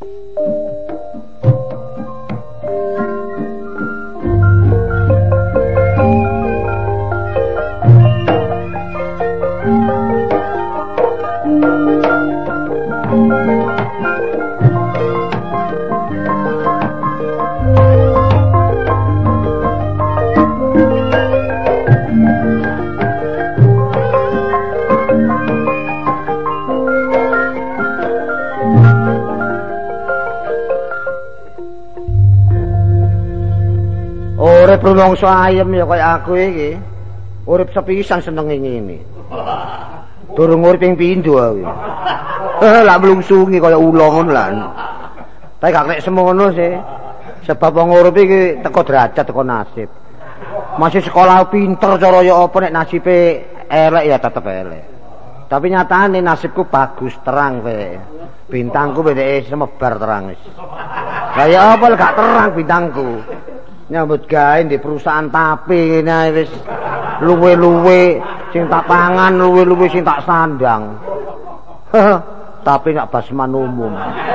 Urip rumangsa ayem ya kaya aku iki. Urip sepisan senenge ngene. Durung urip ping pindho aku. Lah mlungsungi kaya ula ngono lah. Tapi gak nek semono sih. Sebab wong urip iki teko derajat teko nasib. Masih sekolah pinter cara ya apa nek nasibe elek ya tetep elek. Tapi nyatane nasibku bagus terang wae. Bintangku bedeke semebar terang wis. Lah ya apa gak terang bintangku. Nyambut gawe di perusahaan tape kene wis luwe-luwe sing tak pangan luwe-luwe sing tak sandang. Tapi gak basman umum.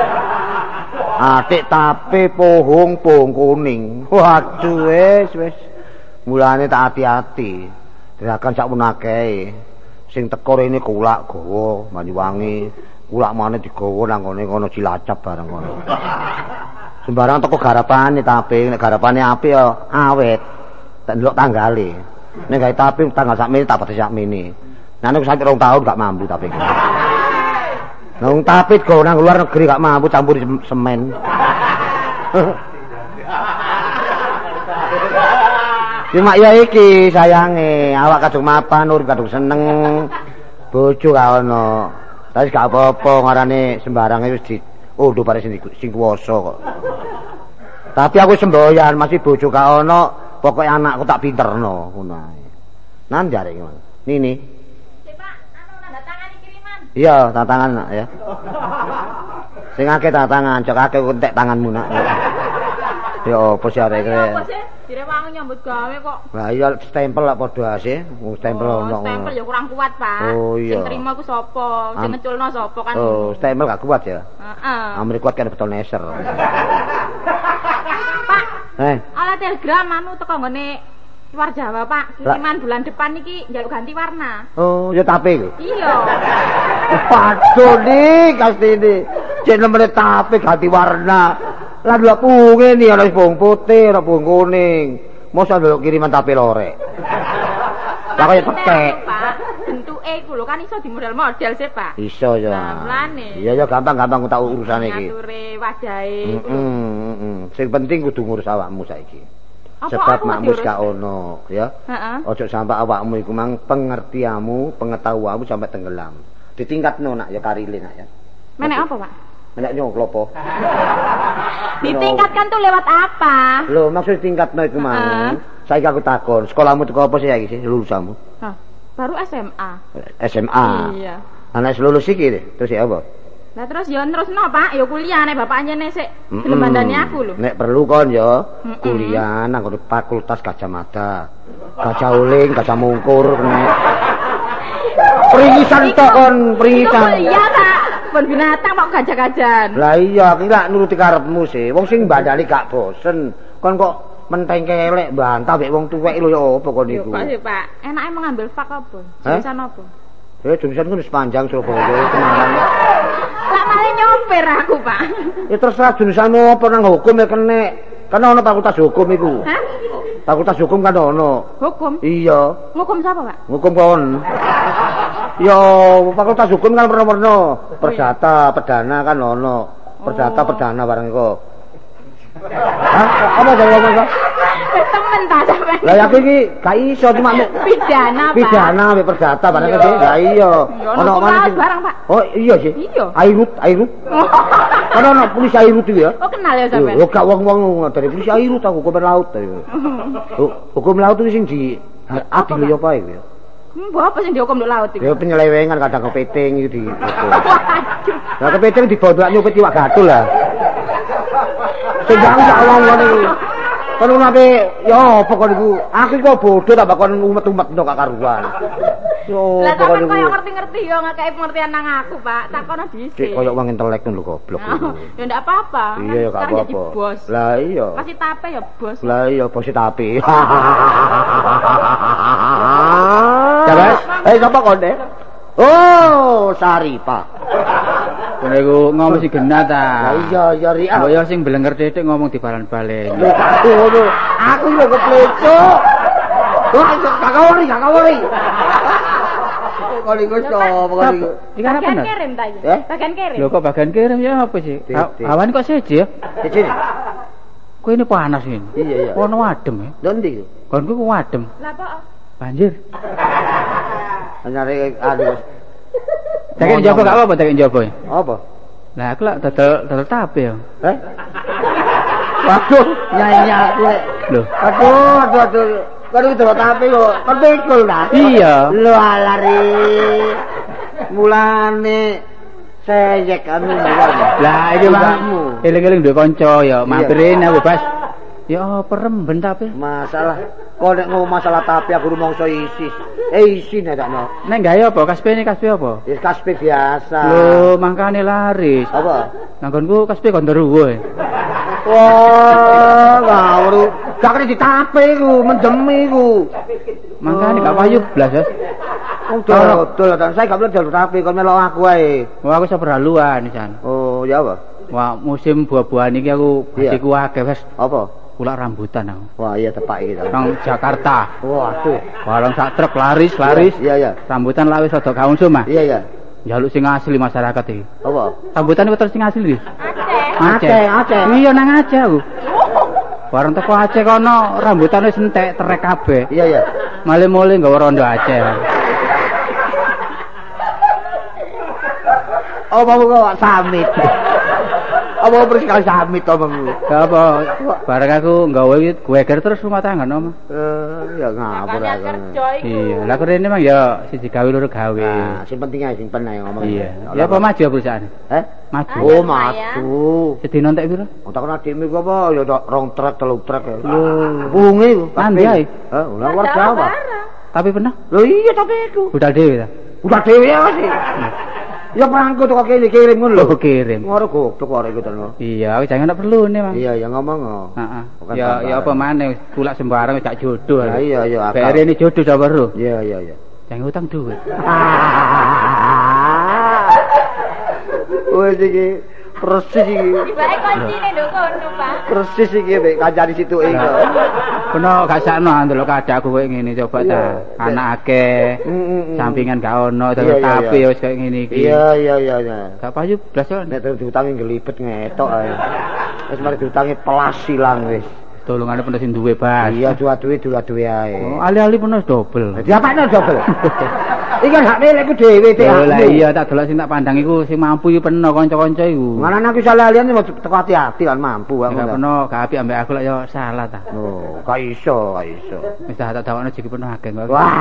Atik tape pohong kuning. Waduh wis. Mulane tak hati-hati. Gerakan sak menakeh. Sing teko rene kulak gawa Banyuwangi. Kulak maneh digawa nang kono Cilacap bareng ngono. Sembarang toko garapane tapi nek garapane apik ya awet. Tak ndelok tanggale. Nek gawe tapi tanggal sakmene tak pati sakmene. Nah nek sampe 2 tahun gak mampu tapi. Nang tapi go nang luar negeri gak mampu campur semen. Cuma ya iki sayange, awak kadung mapan, urip kadung seneng. Bojo gak ono. Tapi gak apa-apa ngarane sembarange wis di udah pada sing kuwasa kok. Tapi aku semboyan masih bojo gak ono, pokoke anakku tak pinterno ngono ae. Nan jare ngono. Nini. Sik Pak, anu tanda tangan kiriman. Iya, tanda tangan nak ya. Sing akeh tanda tangan, cok akeh entek tanganmu nak. Ya opo sih arek kene. Dire wangi nyambut gawe kok. Lah iya stempel lak padha ase, stempel ono. Stempel ya kurang kuat, Pak. Oh iya. Sing trimo ku sapa? Sing ngeculno sapa kan? Oh, stempel gak kuat ya? Heeh. Amri kuat kan betul neser. Pak. Ala telegram anu teko nggone luar Jawa, Pak. Kiriman bulan depan iki njaluk ganti warna. Oh, ya tape iku. Iya. Padha nih kastine. Cek nomor tape ganti warna. Lah dua punge ni ana pung putih, ana pung kuning. Mosok ndelok kiriman tape lorek. Lah kaya tekek. Pak, bentuke iku lho kan iso dimodel-model sih, Pak. Iso ya. Mulane. Iya ya gampang-gampang tak urusane iki. Ngature wajahe. Sing penting kudu ngurus awakmu saiki. Sebab makmu gak ono, ya. Heeh. Ojo sampai awakmu iku mang pengertianmu, pengetahuanmu sampai tenggelam. Ditingkatno nak ya karile nak ya. Menek apa, Pak? Menek nyoklopo. Ditingkatkan tuh lewat apa? Loh, maksud tingkatno iku mang. Saiki aku takon, sekolahmu teko apa sih saiki sih lulusanmu? Hah, baru SMA. SMA. Iya. Anak lulus iki terus ya apa? Lah terus ya terusno Pak, ya kuliah nek bapak nyene sik gelem bandani aku lho. Nek perlu kon ya kuliah nang Fakultas Gajah Mada. Gajah Uling, Gajah Mungkur nek. Pringisan tok kon, pringisan. Iya Pak, ben binatang kok gajah-gajahan. Lah iya, iki lak nuruti karepmu sih. Wong sing bandani gak bosen. Kon kok menteng kelek bantah mek wong tuwek lho ya apa kon niku. Pak, enake mengambil fak apa? Jurusan apa? Jurusan ku wis panjang Surabaya Semarang. Lah malah nyopir aku, Pak. Ya terserah jurusanmu apa nang hukum ya kene. Kan ono fakultas hukum iku. Hah? Fakultas hukum kan ono. Hukum? Iya. Hukum siapa, Pak? Hukum kon. Ya fakultas hukum kan warna-warna. Perdata, perdana kan ono. Perdata, perdana barang iku. Hah? Apa ngomong kok? Temen ta sampe. Lah aku iki gak iso cuma pidana, Pak. Pidana mek perdata barang iki. Lah iya. Ono mana barang, Pak? Oh iya sih. Iya. Airut. Kan ono polisi Airut ya. Oh kenal ya sampean. Yo gak wong-wong dari polisi Airut aku hukum laut. Hukum laut itu sing di adil ya apa iku ya. Mbok apa sing dihukum nduk laut iku? Ya penyelewengan kadang kepiting iki di. Lah kepiting dibondok nyupit iwak gadul lah. Sing gak ngomong iki. Kalau nabe, ya apa kon iku? Aku kok bodoh tak bakon umet-umet ndok gak karuan. Yo, lah sampean koyo ngerti-ngerti yo ngakei pengertian nang aku, Pak. Takono dhisik. Cek koyo wong intelek lho goblok. Ya ndak apa-apa. Iya ya gak apa-apa. Lah iya. Masih tape ya, Bos. Lah iya, bos tape. Coba, sapa konde? Oh, Saripah. Kene iku ngomong si genah ta. Lah iya ya ri. Mbok yo sing blenger titik ngomong dibalan-balen. Lho tak ngono. Aku yo keplecok. Wah, gak kawari. Kali iku sapa kali iku? Iki apa bener? Kirim ta iki? Bagian kirim. Lho kok bagian kirim ya apa sih? Awan kok seje ya? Seje. Kok ini panas ini? Iya. Ono adem ya? Lho ndi iku? Konku ku adem. Lah apa? Banjir. Nyari aduh. Tekek njaba gak apa-apa tekek njaba. Apa? Lah aku lak dodol tape ya. Waduh, nyanyi aku lek. Lho. Aduh. Kan itu tape kok terpikul ta? Iya. Lho alari. Mulane seyek anu mulane. Lah iki mah eling-eling duwe kanca ya, mampir aku Bas. Ya peremben tape. Masalah kok nek ngomong masalah tape aku rumangsa isi nek takno. Nek gawe apa? Kaspe apa? Ya kaspe biasa. Lho, mangkane laris. Apa? Nanggonku kaspe kon teruwe. Wah, ngawur. Gak kena ditape iku, mendemi iku. Mangkane gak payu blas, Mas. Dol, saya gak boleh dol tape kon melok aku ae. Wah, aku seberhaluan San. Oh, ya apa? Wah, musim buah-buahan iki aku basiku akeh, Mas. Apa? Ulak rambutan aku. Wah, iya tepak iki. Nang Jakarta. Waduh. Barang sak truk laris. Iya. Rambutan lawis rada kaungsum, Mas. Iya. Njaluk sing asli masyarakat iki. Apa? Rambutan iku terus sing asli. Aceh. Iya nang Aceh aku. Bareng teko Aceh kono rambutan wis entek terek kabeh. Iya. Male-male nggawa rondo Aceh. Apa kok samit? Apa persis kali samit omongmu? Apa? Bareng aku nggawe geger terus rumah tangga no. Ya ngapur aku. Iya, lah kene memang ya siji gawe loro gawe. Nah, sing penting ae ngomong. Iya. Ya apa maju perusahaan? Maju. Oh, maju. Sedina entek piro? Tak kena adikmu iku apa ya 2 truk 3 truk. Lho, bunge iku. Nanti ae. Lah warga apa? Tapi pernah? Lho iya tapi iku. Budal dhewe ta? Budal dhewe ya sih. Ya perangko kok kene kirim ngono lho. Oh, kirim. Ngono goblok kok iku terno. Iya, jangan nak perlu nih, Mang. Iya, ya ngomong. Heeh. Ya apa maneh kulak sembarang gak jodoh. Lah iya. Bare ini jodoh ta baru. Iya. Jangan utang duit. Wes iki persis iki. Bae koncine nduk kono, Pak. Persis iki mek kancane situ iki. Kono gak sakno ndelok kadakku koyo ngene coba ta. Anak akeh. Sampingan gak ono terus tapi wis koyo ngene iki. Iya. Gak payu blas kok. Nek diutangi ngelibet ngetok ae. Wis mari diutangi pelas silang wis. Tolongane pun sing duwe Bas. Iya, duwe ae. Oh, ali-ali pun dobel. Dadi apane dobel? Iki kan hak milikku dhewe teh. Lah iya tak delok sing tak pandang iku sing mampu iki peno kanca-kanca iku. Manane aku salah alian teko hati-hati lan mampu aku. Gak peno gak apik ambek aku lek yo salah ta. Oh, gak iso. Wis tak dawakno jeki peno akeh kok. Wah.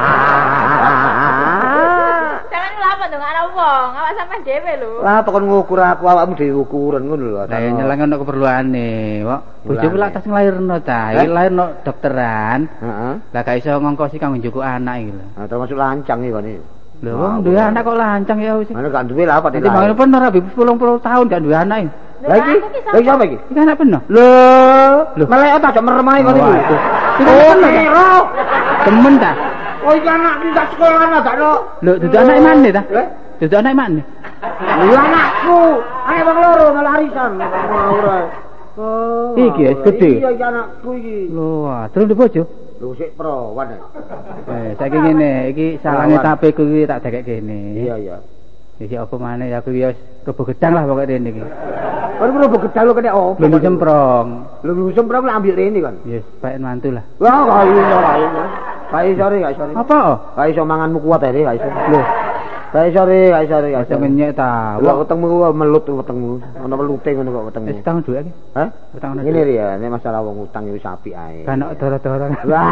Jangan ngelawan dong ana wong, awak sampean dhewe lho. Lah pokon ngukur aku awakmu dhewe ukuran ngono lho. Lah nyelang ono keperluane, kok. Bojoku lak tas nglairno ta, iki lairno dokteran. Heeh. Lah gak iso ngongkosi kanggo njukuk anak iki lho. Nah, termasuk lancang iki kene. Lho, wong duwe anak kok lancang ya wis. Mana gak duwe lah apa iki. Bangun pun ora 10 tahun gak duwe anak iki. Lah iki sapa iki? Iki anak peno. Lho, melek tak meremae kok iki. Oh, temen ta? Oh, iki anak iki gak sekolah gak no. Lho, dudu anak mana ta? Dudu anak mana? Lho anakku, anak wong loro malah arisan. Ora. Oh. Iki gede. Iya iki anakku iki. Lho, terus di bojo? Lho sik perawan. Saiki ngene, iki salange tapeku iki tak dekek kene. Iya. Iki apa maneh aku iki wis robo gedang lah pokoke rene iki. Ora robo gedang lho kene opo? Lho semprong. Lho semprong lah ambil rene kan. Yes, bae mantu lah. Wah, kaya iso. Kae sore. Apa? Kae iso manganmu kuat ae kae iso. Lho. Kae sore. Iso ngenyek ta. Wah, wetengmu melut wetengmu. Ana melute ngono kok wetengmu. Wis tang dhuwit iki. Hah? Utang ana. Ngene ya, nek masalah wong utang iki sapi ae. Kan doro-doro. Wah.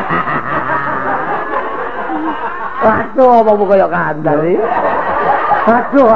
Waduh, apa kaya kandar iki? Aduh.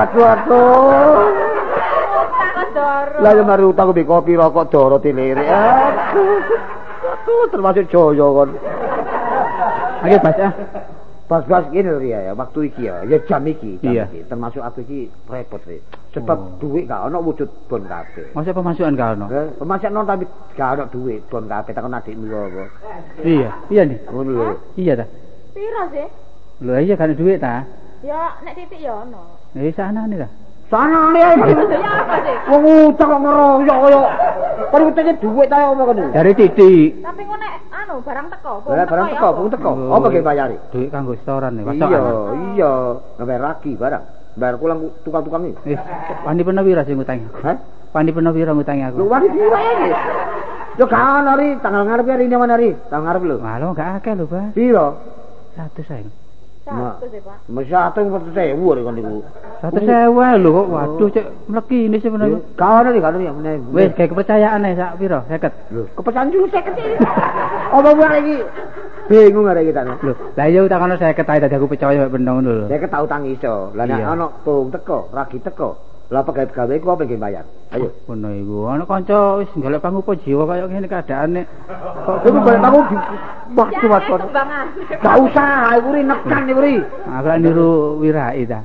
Lah yo mari utang mbek kopi rokok doro dilirik. Aduh, termasuk joyo kon. Ayo Mas ya. Bas-bas gini lho ya, waktu iki ya jam iki. Termasuk aku iki repot sih. Sebab duit gak ono wujud bon kabeh. Masa pemasukan gak ono? Pemasukan tapi gak ono duit bon kabeh takon adikmu apa. Iya nih. Ngono lho. Iya ta. Piro sih? Lho iya kan duit ta? Ya nek titik ya ono. Sanane ta. Sana ya apa sih? Wong utang kok ngeroyok kaya. Kan utangnya duit ta apa kan? Dari titik. Tapi kok nek barang teko, bung teko. Apa ge bayari? Duit kanggo setoran nih, Iya, ngebayar lagi barang. Bayar pulang tukang-tukang iki. Pandi penawira sing ngutangi aku. Hah? Pandi penawira ngutangi aku. Lu wani pira iki? Yo kan hari tanggal ngarep hari ini mana hari? Tanggal ngarep lho. Malah gak akeh lho, Pak. Piro? 100 ae. 100 ya, Pak. Mesti 100.000 kon niku. 100.000 lho kok. Waduh, cek mleki ini sebenarnya. Kawan iki kan ya. Wis kayak kepercayaan ae sak piro? 50. Lho, kepercayaan dulu 50 iki. Apa wae iki? Bingung arek kita. Lho, lah iya utangan 50 ae dadi aku percaya mek bener ngono lho. 50 tak utang iso. Lah nek ana bung teko, ragi teko. Lah pegawe ku apa pengen bayar? Ayo. Ngono iku. Ana kanca wis golek pangupa jiwa kaya ngene keadaane. Kok iku golek pangup waduh. Gak usah, iku ri nekan iku ri. Aku niru Wirai ta.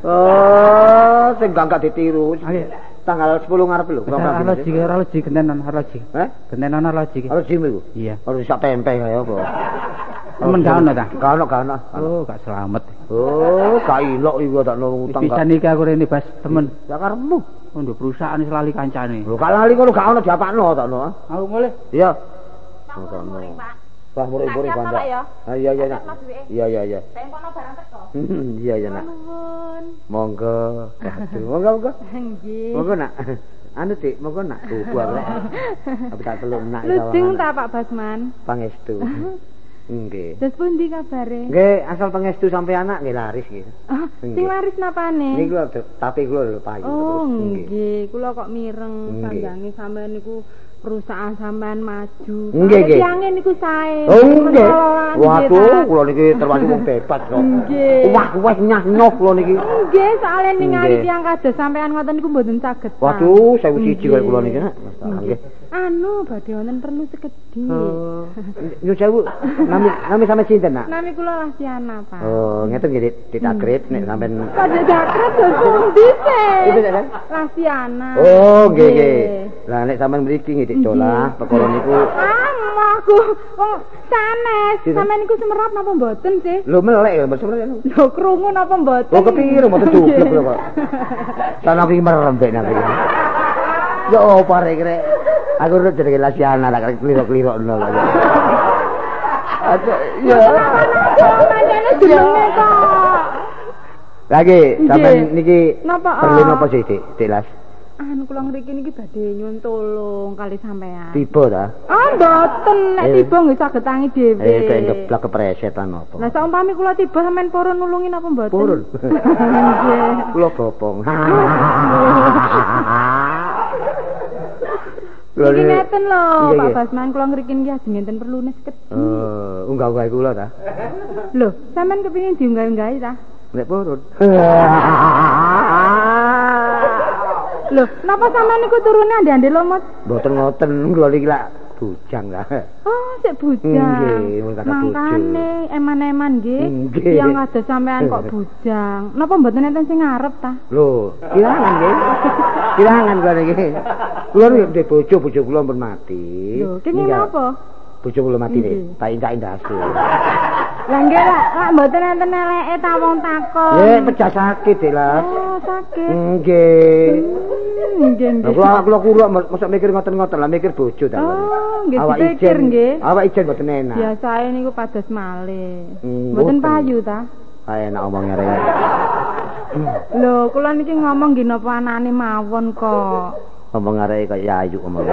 Oh, sing gak ditiru. Tanggal 10 ngarep lho. Arloji gentenan arloji. Heh? Gentenan arloji. Arloji iku. Iya. Arloji sak tempe kaya apa? Temen gak ono ta? Gak ono. Oh, gak selamat. Oh, gak ilok iku tak nang utang. Bisa iki aku rene Bas, temen. Ya karepmu. Nduk perusahaan wis lali kancane. Lho, gak lali kono gak ono diapakno tak no. Aku mulih. Iya. Pak. Wah, murid-murid Banda. Iya. Saya kono barang teko. Iya, Nak. Monggo. Monggo. Nggih. Monggo, Nak. Anu Dik, monggo Nak. Tuku aku. Tapi tak teluk Nak. Lujeng ta Pak Basman? Pangestu. Nggih. Terus pundi kabare? Nggih, asal pangestu sampai anak nggih laris nggih. Sing laris napane? Niku tapi kula lho payu. Oh, nggih. Kula kok mireng sandhange sampean niku perusahaan sampean maju. Nggih. Tiange niku sae. Oh, nggih. Waduh, kula niki termasuk wong bebas kok. Nggih. Wah, nyah-nyoh kula niki. Nggih, soalé ningali tiyang kados sampean ngoten niku mboten saged. Waduh, 1001 kaya kula niki, Nak. Nggih. Anu, badhe wonten perlu sekedhik. Nyuwun sewu. Nami sampe sinten, Nak? Nami kula Lasiana, Pak. Oh, ngeten nggih ditakrit nek sampean. Kok ditakrit pundi sih? Itu kan? Lasiana. Oh, nggih. Lah nek sampean mriki nggih Colah, perkara niku. Aku wong sanes. Sampeyan niku semerap napa mboten sih? Lho melek ya, semerap. Lho krungu napa mboten? Oh kepiro mboten cukup lho kok. Sana iki merembek nang iki. Yo opo rek rek. Aku urut jenenge Lasiana tak klirok-klirokno kok. Aduh, ya. Manjane jenenge kok. Lagi sampeyan niki perlu napa sih, Dik Las? Anu kula ngriki niki badhe nyuwun tulung kali sampean. Tiba ta? Ah mboten, nek tiba nggih saged tangi dhewe. Kayak ngeblak kepresetan apa. Lah saumpami kula tiba sampean purun nulungi napa mboten? Purun. Nggih. Kula bopong. Iki ngeten lho, Pak Basman kula ngriki niki ajeng enten perlune sekedhik. Unggah-unggah kula ta? Lho, sampean kepengin diunggah-unggahi ta? Nek purun. Lho, napa sampean niku turune ande-ande lomot? Mboten ngoten, kula niki lak bujang lah. Oh, sik bujang. Nggih, mun kata bujang. Mangkane eman-eman nggih. Yang kados sampean kok bujang. Napa mboten enten sing ngarep ta? Lho, kirangan nggih. Kirangan kula niki. Kula niki ndek bojo kula pun mati. Lho, kenging napa? Bojo kula mati nek tak indak-indase. Lah nggih lak mboten enten eleke ta wong takon. Nggih, pecah sakit Lah. Oh, sakit. Nggih. Nggih. Kula kuruk mosok mikir ngoten-ngoten lah mikir bojo ta. Oh, nggih dipikir nggih. Awak ijen mboten enak. Biasae niku pados malih. Mboten payu ta? Enak omongnya rek. Lho, kula niki ngomong nggih napa anane mawon kok. Ngomong arek kaya ayu omong.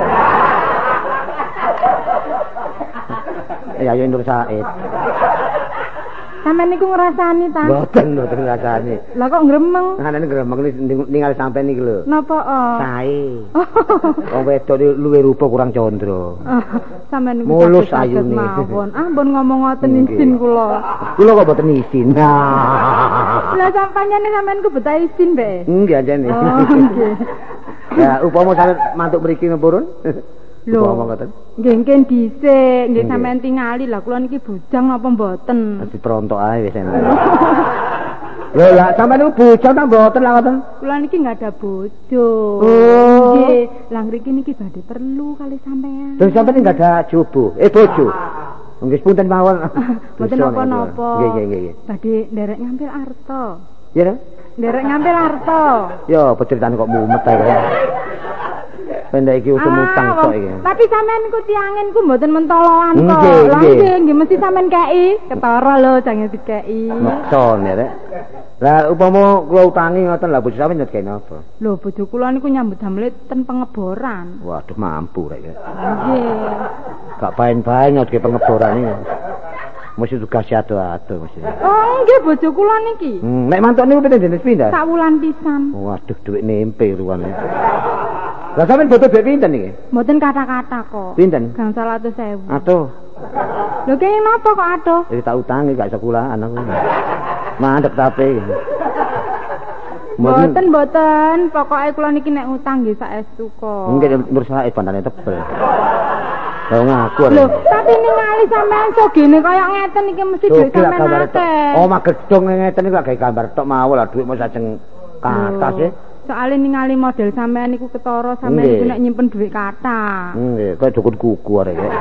Ya yo Nur Said. Sampeyan niku ngrasani ta? Mboten ngrasani. Lah kok gremeng? Anane gremeng ningali sampean niki lho. Napa Sae. Wong wedok luwih rupa kurang condro. Sampeyan niku mulus ayune. Ampun ngomong ngoten isin kula. Kula kok mboten isin. Lah sampanyane sampeyan ku betah isin, Mbak. Nggih anjene. Oh, nggih. Ya upama sampeyan mantuk mriki ngepurun. Lho, nggih dhisik, nggih sampean tingali lah kula niki bujang napa mboten? Ditrontok ae wis enak. Lho lah sampean niku bujang ta mboten lah ngoten? Kula niki enggak ada bojo. Nggih, lah ngriki niki badhe perlu kali sampean. Terus sampean enggak ada bojo. Nggih punten mawon. Mboten napa-napa. Nggih. Badhe nderek ngambil arta. Ya. Nderek ngambil arta. Ya, peceritaane kok mumet ae. Pendek iki usum utang tok iki. Tapi sampean ku tiangen ku mboten mentoloan kok. Nggih, mesti sampean kei, ketara lho jange dikei. Makson ya, Rek. Lah upama kula utangi ngoten lah bojo sampean nyet kene apa? Lho bojo kula niku nyambut damel ten pengeboran. Waduh mampu Rek. Nggih. Gak baen-baen nyet pengeboran iki. Mesti tugas ado-ado mesti. Oh, nggih bojo kula niki. Nek mantuk niku pinten jenis pindah? Sak wulan pisan. Waduh dhuwit nempe ruwane. Lah sampean butuh dhuwit pinten iki? Mboten kata-kata kok. Pinten? Gangsal 100.000. Atuh. Lho kene napa kok aduh? Iki tak utangi gak sekolahan aku. Mandek tape. Mboten, pokoke kula niki nek utang nggih saestu kok. Nggih nursae bandane tebel. Lah ngaku. Lho, tapi ningali sampean sogene kaya ngeten iki mesti dhuwit sampean akeh. Oh, mak gedung ngeten iki gawe gambar tok mawon lah dhuwit mesti ajeng kathah sih. Soale ningali model sampean niku ketara sampean niku nek nyimpen dhuwit kathah. Nggih, kaya dukun kuku arek iki.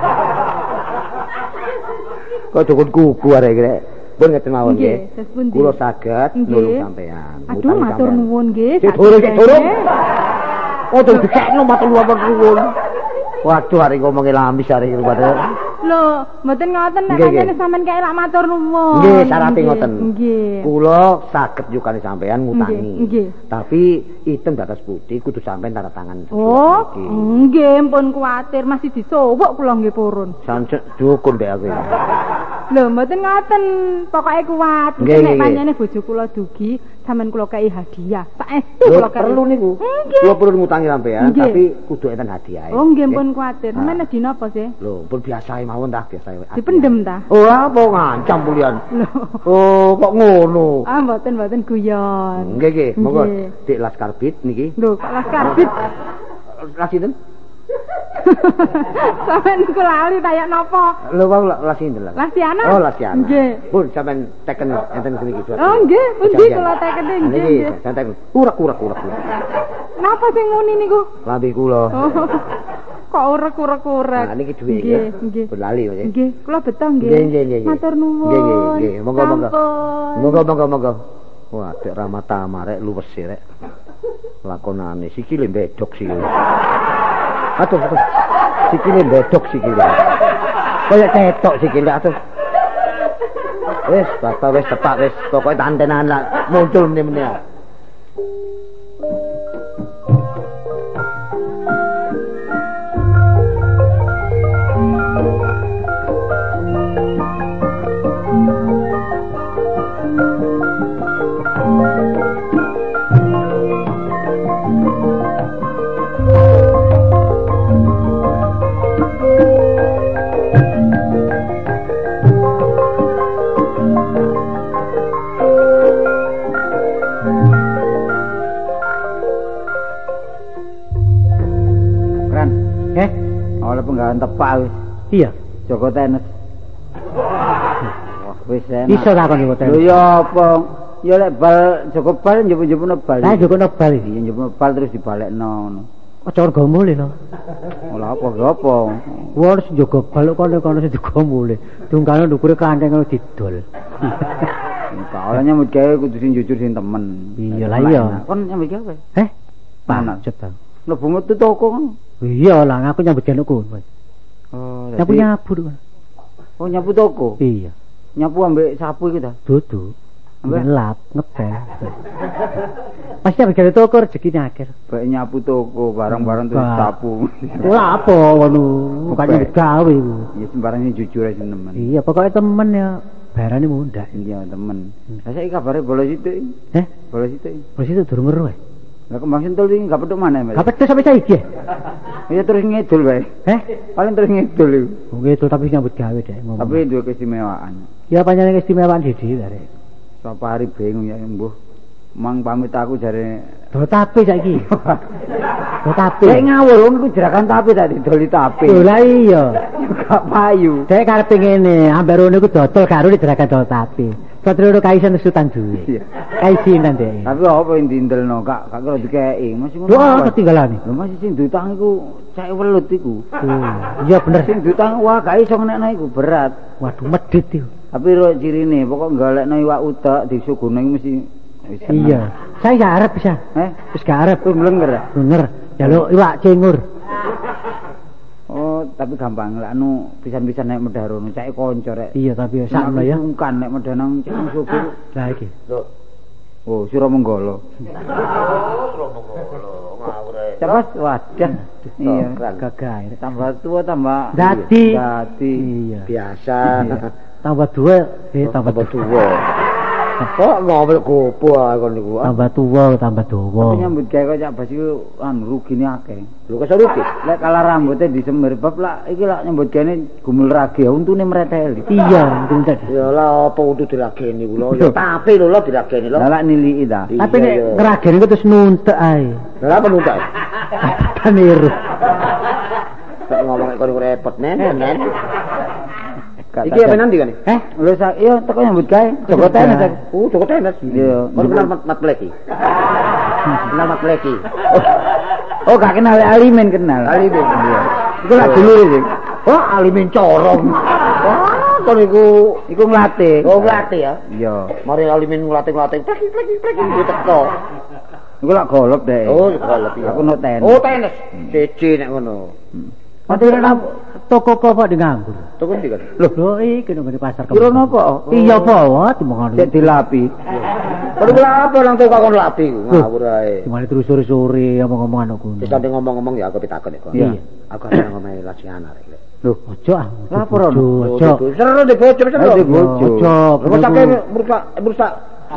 Kaya dukun kuku arek iki. Pun ngeten mawon nggih. Kula saged nulung sampean. Aduh, matur nuwun nggih. Durung. Oh, dicekno matur nuwun. Waduh, hari ngomongin lamis hari ini pada. Lho, mboten ngoten nek pancen sampean kae lak matur nuwun. Nggih, syaraté ngoten. Nggih. Kula saged yukane sampean ngutangi. Nggih. Tapi item dados putih kudu sampean tanda tangan. Oh, nggih, pun kuwatir masih disowok kula nggih purun. Sancet dukun mbek aku. Lho, mboten ngoten. Pokoke kuat. Nek pancene bojo kula dugi, sampean kula kei hadiah. Saestu kula kei. Perlu niku. Kula perlu ngutangi sampean, tapi kudu enten hadiah. Oh, nggih pun kuwatir. Sampeyan dina apa sih? Lho, pun biasa mawon ta, biasa. Dipendem ta? Oh, apa ngancam pulian? Oh, kok ngono? Ah, mboten guyon. Nggih, monggo Dik Laskar Bit niki. Lho, kok Laskar Bit? Las sinten? Sampeyan niku lali kaya napa? Lho, wong las sinten lah. Lasiana? Oh, Lasiana. Nggih. Pun sampean teken enten mriki iki. Oh, nggih, pundi kula tekene nggih. Niki, sampeyan kura. Napa sing muni niku? Lambe kula. Kok urek-urek. Nah, niki dhuwit nggih. Pun lali ya. Nggih, kula beto nggih. Nggih. Matur nuwun. Nggih. Monggo. Wah, Dek Ramatama rek luwes rek. Lakonane sikile bedok sikile. Aduh. Sikile bedok sikile. Kaya cetok sikile atuh. Wis, bapak wis tepak wis, pokoke tantenan lah muncul meneh. Penggawean tepak wis. Iya, Joko tenis. Wah, wis enak. Iso takon Joko tenis. Lho ya apa? Ya lek bal Joko bal njupuk-njupukno bal. Lah Joko bal iki njupuk bal terus dibalekno ngono. Aja gomule lho. Lha apa? Wong Joko bal kono sing digomule. Dungkane ndukure kanteng ngono didol. Kalau nyambut gawe kudu sing jujur sing temen. Iya lah iya. Kon nyambut gawe? Panak coba. Mlebu metu toko kan. Iya lah, aku nyambut gawe kono. Oh, nyapu nyapu. Oh, nyapu toko? Iya. Nyapu ambek sapu iki ta? Dudu. Ngelap, ngepel. Pasti ambek gawe toko rezekine akeh. Bae nyapu toko, barang-barang terus sapu. Ora apa ngono, bukan nyambut gawe iku. Ya sembarang sing jujur ae temen. Iya, pokoknya temen ya. Barane mundak. Iya, temen. Lah saiki kabare bolos itu. Bolos itu. Bolos itu durung weruh. Lah kembang sentul iki gak petuk maneh, Mas. Gak petuk sampe saiki. Ya terus ngidul wae. Paling terus ngidul iku. Ngidul tapi nyambut gawe dek ngomong. Tapi duwe keistimewaan. Ya pancen keistimewaan dhewe arek. Sapa hari bingung ya mbuh. Mang pamit aku jare do tapi saiki. Do tapi. Nek ngawur wong iku jerakan tapi tak didoli tapi. Lho lah iya. Gak payu. Dek karepe ngene, ambek rono iku dodol karo jerakan do tapi. Satrio kaisen sutan duwe. Kaisen nang dek. Tapi apa yang dindelno Kak? Gak kira dikeki. Masih ngono. Lho ketinggalan. Lho masih sing diutang iku cek welut iku. Iya bener sing diutang wah gak iso ngenekno iku berat. Waduh medhit iku. Tapi ro cirine pokok golekno iwak utek disuguhne mesti iya. Saya gak arep bisa. Wis gak arep mlenger. Bener. Jaluk iwak cengur. Oh, tapi gampang lah anu pisan-pisan naik medhar ngono cek kanca rek. Iya, tapi sakno ya. Sungkan nek medhar nang cek suku. Lah iki. Lho. Oh, Suromenggolo. Suromenggolo. Ngawur ae. Cepet wadah. Iya, gagah. Tambah tua tambah dadi. Iya. Biasa. Tambah dua, tambah tua. Kok ngomel gopo kon niku. Tambah tuwa tambah dawa. Tapi nyambut gawe kok Cak Bas iku anu rugine akeh. Lho kok rugi? Lek kala rambutnya disemir bab lah iki lak nyambut gawe gumul ragi untune mreteli. Iya, untu tadi. Ya lah apa untu dirageni kula ya tapi lho dirageni lho. Lah lak niliki ta. Tapi nek ngrageni ku terus nuntek ae. Lah apa nuntek? Taniru. Kok ngomong kok repot nen. Iki apa nanti kan? Lho iya teko nyambut gawe. Joko tenis. Joko tenis. Iya. Kok kenal Mat Bleki? Kenal Mat Bleki. Oh, gak kenal Alimin kenal. Alimin. Iya. Iku lak dulu iki. Oh, Alimin corong. Wah, kon iku nglatih. Oh, nglatih ya. Iya. Mari Alimin nglatih. Pleki teko. Iku lak golop deh. Oh, golop ya. Aku no tenis. Oh, tenis. Siji nek ngono. Mati toko apa di nganggur? Toko ndi kan? Lho iki nang pasar kembang. Kira napa? Iya apa dimongon. Cek dilapi. Perlu apa nang toko kon lapi ngawur ae. Dimane terus sore-sore ngomong anakku. Wis sampe ngomong ya aku pitakon kok. Iya. Aku ana ngomong lasiana rek. Lho, ojo ah. Lapor ojo. Seru de bojo. Ojo. Rusake merusak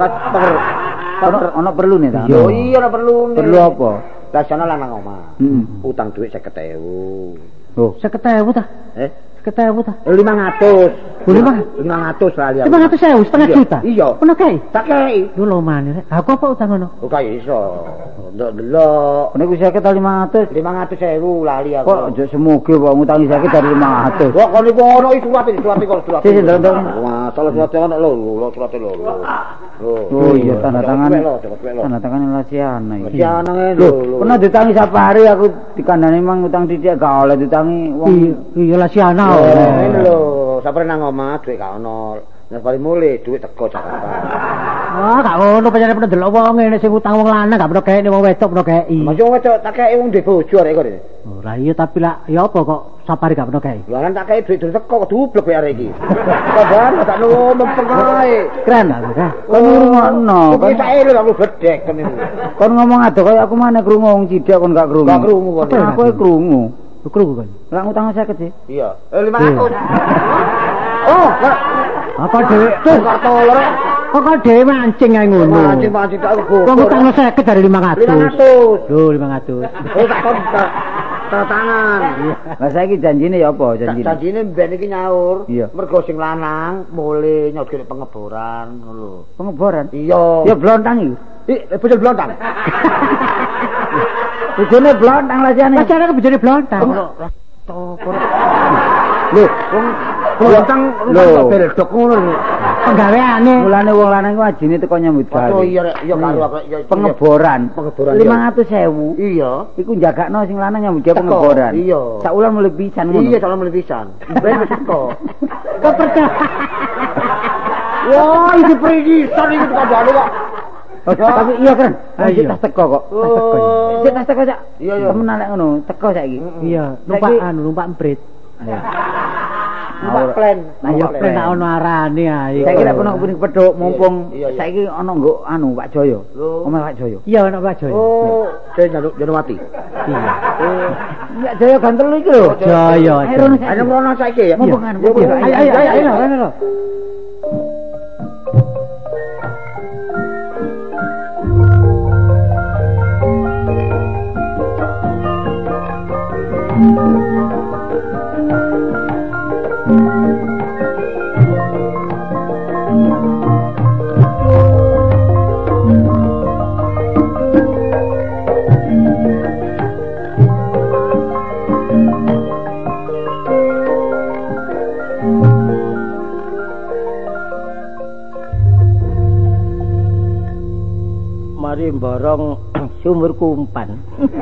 Ono perlu nih ta? Yo iya ora perlu. Perlu apa? Lasiana lah nang omah. Utang dhuwit 50.000. Oh, 50.000 ta? 50.000 ta? 500. 500 lah ya. 500.000 setengah juta. Iya. Ono kae? Tak kei. Lho lomane rek. Aku apa utang ngono? Oh kae iso. Ndelok. Niku 50.000. 500.000 lali aku. Kok aja semoga kok ngutangi sakit dari 500. Kok kon iku ono iku surat. Sing ndel-ndel. Wah, salah surat ono lho, surat lho. Oh iya tanda tangan. Tanda tangan Lasiana iki. Lasiana lho. Pernah ditangi safari aku dikandani mang utang didik gak oleh ditangi wong. Iya Lasiana. Ngene lho, safari nang omah dhuwit gak ono. Nek bali mulih dhuwit teko Jakarta. Wah, gak ngono pancen pernah delok wong ngene sing utang wong lanang gak pernah kei wong wedok pernah kei. Masuk wong wedok tak kei wong ndek bojo arek kok. Ora iya tapi lah ya apa kok safari gak pernah kei. Lah kan tak kei dhuwit teko kok dublek arek iki. Kabar tak nemu mempeng ae. Keren aku kan. Kon ngono. Kon sae lho aku bedek kon niku. Kon ngomong ado kaya aku maneh krungu wong cidak kon gak krungu. Gak krungu kon. Aku krungu. Krungu kan. Lah utang 50 sih. Iya. 500. Oh, apa dhewe kartu lho. Kok dhewe mancing ae ngono. Mancing tak aku. Kok utang 50 dari 500. 500. Lho 500. Oh tak kon tangan. Lah saiki janjine ya apa janjine? Janjine ben iki nyaur. Iya. Mergo sing lanang mulih nyogere pengeboran ngono lho. Pengeboran? Iya. Ya blontang iki. Bojone blontang. Bojone blontang Lasiane. Lasiane bojone blontang. Lho, wong blontang lho beldok ngono lho. Penggaweane. Mulane wong lanang ku ajine teko nyambut gawe. Oh iya rek, iya karo aku ya pengeboran. 500.000. Iya. Iku njagakno sing lanang nyambut gawe pengeboran. Iya. Sak wulan mulih pisan ngono. Iya, sak wulan mulih pisan. Ben teko. Kok percaya? Wah, iki perigisan iki kandhane kok. Tapi iya keren. Iki tas teko kok. Oh. Iki tas teko Cak. Iya iya. Temenan lek ngono, teko saiki. Iya, numpak emprit. Numpak plan. Ayo plan tak ono arane ae. Saiki lek kono kuning pedhok mumpung saiki ono nggo anu Pak Joyo. Omah Pak Joyo. Iya ono Pak Joyo. Oh, Joyo Janowati. Iya. Iya Joyo ganteng iki lho. Joyo. Ayo ngono saiki ya. Mumpung anu. Ayo. borong sumur kumpan.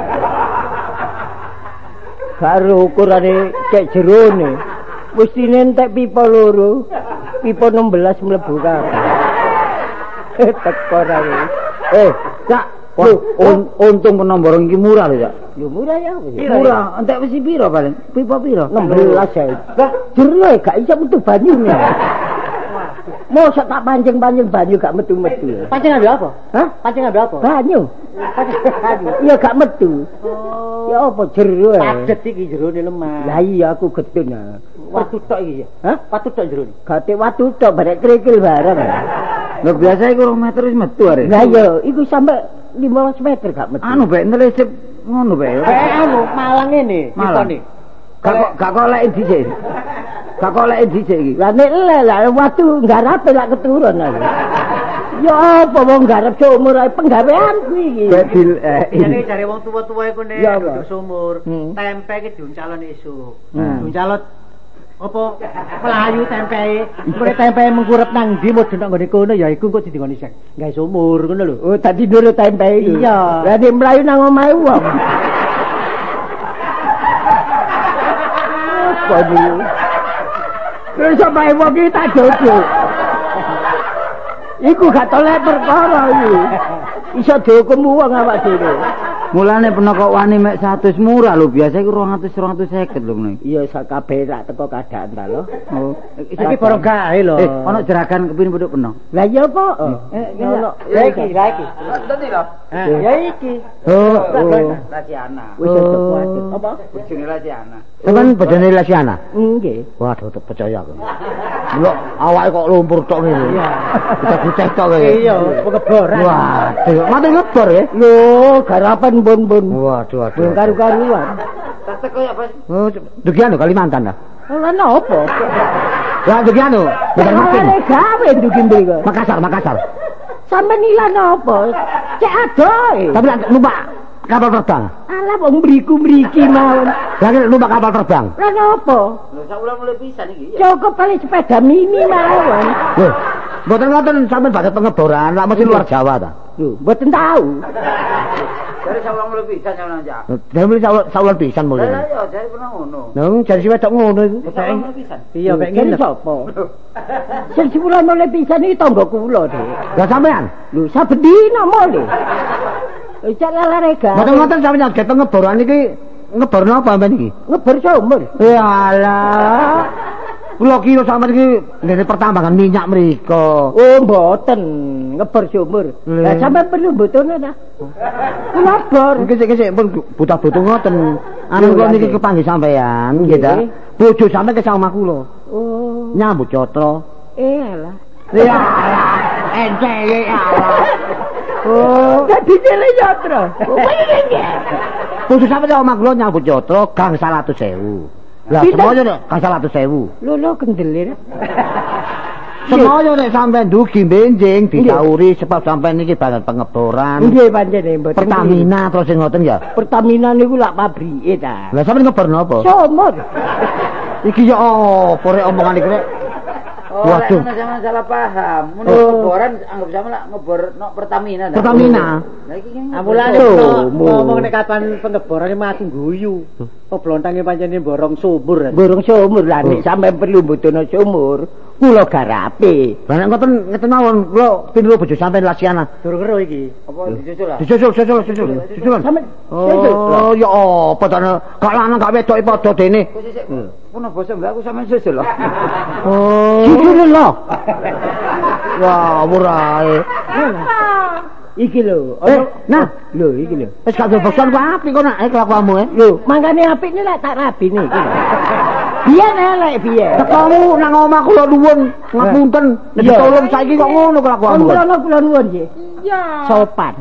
Karo ukurane cek jerone. Mestine entek pipa loro. Pipa 16 mlebu kabeh. Teko ra. Cak, untung penomborong iki murah lho, Cak. Lho murah ya. Murah, entek wis piro paling? Pipa piro? 16 ya. Lah, jero gak iso metu banyune. Mosok tak pancing-pancing banyu gak metu-metu. Pancing ambil apa? Hah? Pancing ambil apa? Banyu. Iya gak metu. Ya apa jero ae. Padet iki jerone lemah. Lah iya aku gedun ya. Watu tok iki ya. Hah? Watu tok jerone. Gate watu tok barek krikil bareng. Lho biasa iku 2 meter wis metu are. Lah iya, iku sampe 15 meter gak metu. Anu bae nelesip ngono bae. Anu Malang ngene, pitone. Gak kok lek dhisik. Gak kok lek dhisik iki. Lah nek lah watu ngarape lak keturun aku. Ya apa wong garap sumur ae penggaweanku iki. Bedil Jane jare wong tuwa-tuwa iku nek Ya, duduk sumur, tempe iki diuncalon esuk. Diuncalon apa melayu tempe. Mulai tempe mengkurep nang ndi modho nang ngene kono ya iku kok didingoni sek. Gawe sumur ngono lho. Oh tadi ndoro tempe iki. Iya. Lah nek melayu nang omahe wong. Waduh. Terus sampai wong iki tak jojo. Iku gak tolek perkara iki. Iso dihukum wong awak dhewe. Mulane peno kok wani mek 100 murah lho, biasa iku 200 250 lho ngene. Iya sak kabeh rak teko kadaan ta lho. Oh, iki barang gawe lho. Ana jeragan kepin penduk peno. Lah iya apa? Ono. Ya iki. Dadi lho. Ya iki. Oh, Lasiana. Wis teko ati. Apa? Bojone Lasiana. Sampeyan bojone Lasiana? Nggih. Waduh, percaya aku. Lho, awake kok lumpur tok ngene. Iya. Kita tok kowe. Iya, pengeboran. Waduh, mate ngebor ya? Lho, garapan bun-bun. Waduh. Karu-karuan. Tak teko ya, Bos. Oh, dugian Kalimantan dah. Ora napa? Lah dugian lho, bukan mesin. Gawe dugi mriko. Makassar. Sampe nilan apa? Cek adoe. Tapi numpak kapal terbang. Alah wong mriku-mriki mawon. Lah numpak kapal terbang. Lah napa? Lho sak ulang mulai pisan iki. Cukup paling sepeda mini mawon. Lho, mboten ngoten sampean bakat pengeboran, lak mesti luar Jawa ta. Lho, mboten tahu. Jare sak ulang mulai pisan ya nang jak. Lah mesti saulan pisan mulai. Lah iya, jare pernah ngono. Nang jare wedok ngono iku. Iya, mek ngene sapa? Sing sepuluh mulai pisan iki tangga kula, Dik. Lah sampean? Lho, saben dina mulai. Cak lalare ga. Mboten ngoten sampeyan ge pengeboran iki ngeborno apa sampean iki? Ngebor sumur. Yalah. Kula kira sampeyan iki ngene pertambangan minyak mriko. Oh, mboten. Ngebor sumur. Lah sampean perlu botone ta? Kula bor. Gesek-gesek pun buta butuh ngoten. Anu kok niki kepanggih sampean, nggih ta? Bojo sampean ke omah kula. Oh. Nyambut Catra. Alah. Ya, ente ya. Oh, dadi dene Catra. bojo sampean ke omah kula nyambut Catra gang 100.000. Lah semoyo nek gang 100.000. Lho kendelir. Semoyo nek sampean dugi benjing disauri sebab sampean niki banget pengeboran. Nggih pancene mboten. Pertamina terus sing ngoten ya. Pertamina niku lak pabrike ta. Lah sampean ngebor napa? Sumur. Iki ya apa rek omongan iki rek? Waduh. Jangan salah paham. Mun ngeboran anggap sama lah ngebor nok Pertamina. Pertamina. Lah iki Amulane ngomong nek kapan pengeboran mati guyu. Oblontange pancene borong sumur. Borong sumur lah nek sampean perlu mbutuhno sumur, kula garape. Lah nek ngoten ngeten mawon kula pindho bojo sampean Lasiana. Durung kero iki. Apa dicucul lah? Dicucul. Sampeyan Oh, ya apa to gak lanang gak wedok padha dene. Pun basa mbak aku sampean susul lho. Oh, susul lho. Wah, murae. Iki lho. Nah, lho iki lho. Wis gak bosan kok apik kok nek kelakuanmu. Lho, mangkane apik iki lek tak rabine iki. Biyen elek biyen. Tekomu nang omah kula nuwun, ngapunten. Nek tolong saiki kok ngono kelakuanmu. Kula nuwun nggih. Iya. Sopan.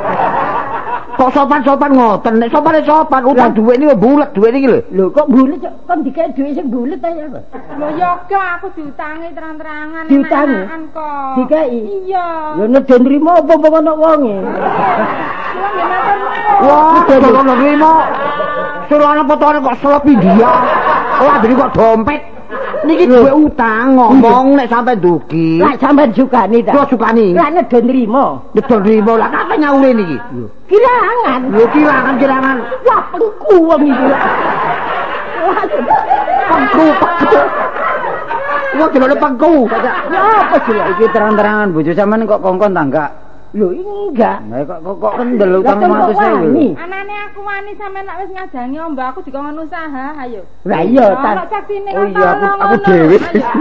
Kok sopan ngoten. Nek sopan utang dhuwit niku bulet dhuwit iki lho. Lho kok bulet kon dikek dhuwit sing bulet ta ya. Lho ya gak aku diutangi terang-terangan diutangi kok. Dikeki. Iya. Lho nek den nrimo apa ana wonge. Wah, kok nrimo. Suruh ana fotone kok selep India. Lah dene kok dompet. Niki duwe utang ngomong nek sampe dugi. Lah sampean sukani ta? Kula sukani. Lah nedon nrimo. Nedon nrimo lah kapan nyaure niki? Kirangan. Lho kirangan. Wah pengku wong iki. Pengku. Wong delok pengku. Apa sih iki terang-terangan bojo sampean kok kongkon ta enggak? Lho enggak. Lah kok kendel utang 500.000. Anane aku wani sampean nek wis ngajani mbak aku dikon usaha, ayo. Lah iya ta. Nek saksine oh iya aku dhewe.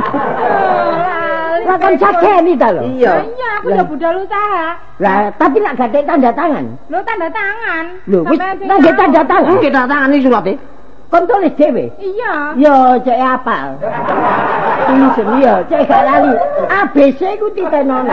Lah kan sakeni ta lho. Iya aku ya budal usaha. Lah tapi nek gatek tanda tangan. Lho tanda tangan. Lho wis nggih tanda tangan. Nggih tanda tangan iki surate. Kon tulis dhewe? Iya. Yo cek apal. Tulis iya, cek gak lali. ABC ku titenono.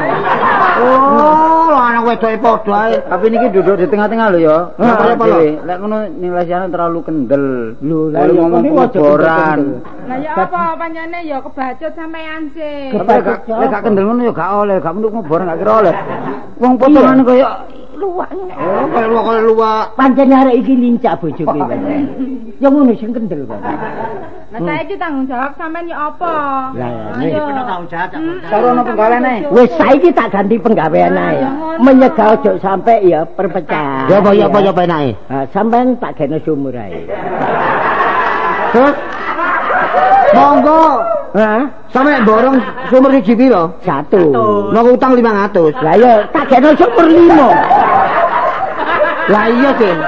Oh, anak wedoke padha ae. Tapi niki duduk di tengah-tengah lho ya. Apa lho? Lek ngono nilaiane terlalu kendel. Lho, lah ngomong boran. Lah ya apa pancene ya kebacut sampean sih. Lek gak kendel ngono ya gak oleh, gak menduk ngobor gak kira oleh. Wong potongane kaya luwak. Oh, kaya luwak. Pancen arek iki lincah bojoku. Ya ngono sing kendel kok. Lah saiki tanggung jawab sampean ya apa? Lah ayo tanggung jawab. Sarono penggaweane. Wis saiki tak ganti penggawean ae. Menyegah ojo sampe ya perpecah. Ya apa enake? Ha sampean tak gene sumur ae. Terus monggo. Hah? Sampe borong sumur siji piro? 1. Mau utang 500. Lah ya tak gene sumur 5. Lah iya, Sin.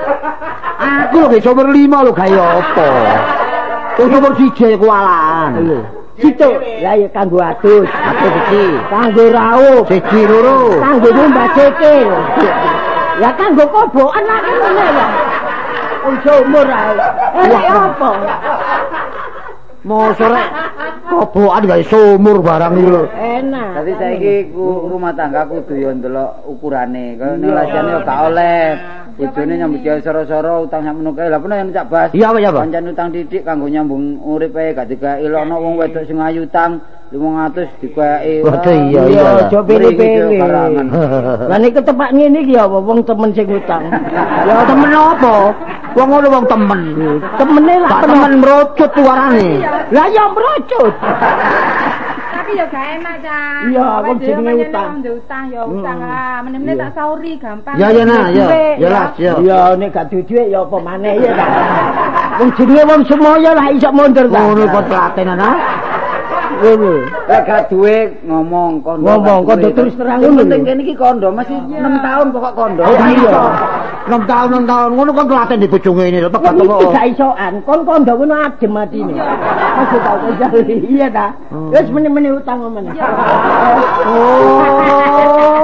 Aku lho sumur 5 lho gawe apa? Sumur siji kualaan. Situ, lah ya kanggo adus, iki. kanggo raup, Siji loro. kanggo nyumbah cekil. Ya kanggo kobokan lah ngene ya. Sumur ae. Apa? Mosok rek kobokan gawe sumur barang iki lho. Enak. Dadi saiki rumah tangga kudu yo ndelok ukurane. Kaya nilaiane yo gak oleh. Bojone nyambut gawe soro-soro utang sak menuke. Lah peno yen cak Bas. Iya apa ya, Pak? Pancen utang didik kanggo nyambung urip ae gak digawe ana wong wedok sing ayu utang 500 digawe. Waduh iya. Aja pilih-pilih. Lah nek ketepak ngene iki ya wong temen sing utang. Ya temen apa? Wong ngono wong temen. Temene lah temen merocut tuarane. Lah ya merocut. Tapi ya gak enak, Cak. Iya, wong jenenge utang. Utang ya utang lah. Meneh tak sauri gampang. Ya nah, ya lah, ya. Ya nek gak duwe ya apa maneh ya ta. Wong jenenge wong semoyo lah iso mundur ta. Ngono kok telatenan ah. Ngono. Lek gak duwe ngomong kondo. Ngomong kondo terus terang ngono. Penting kene iki kondo masih 6 tahun pokok kondo. Oh iya. 6 tahun ngono kan telaten di bojone ini lho pekat kok. Iki gak isokan, kon kondo ngono adem atine. Aku tau kejali. Iya ta. Wis meneh-meneh utang men. Oh.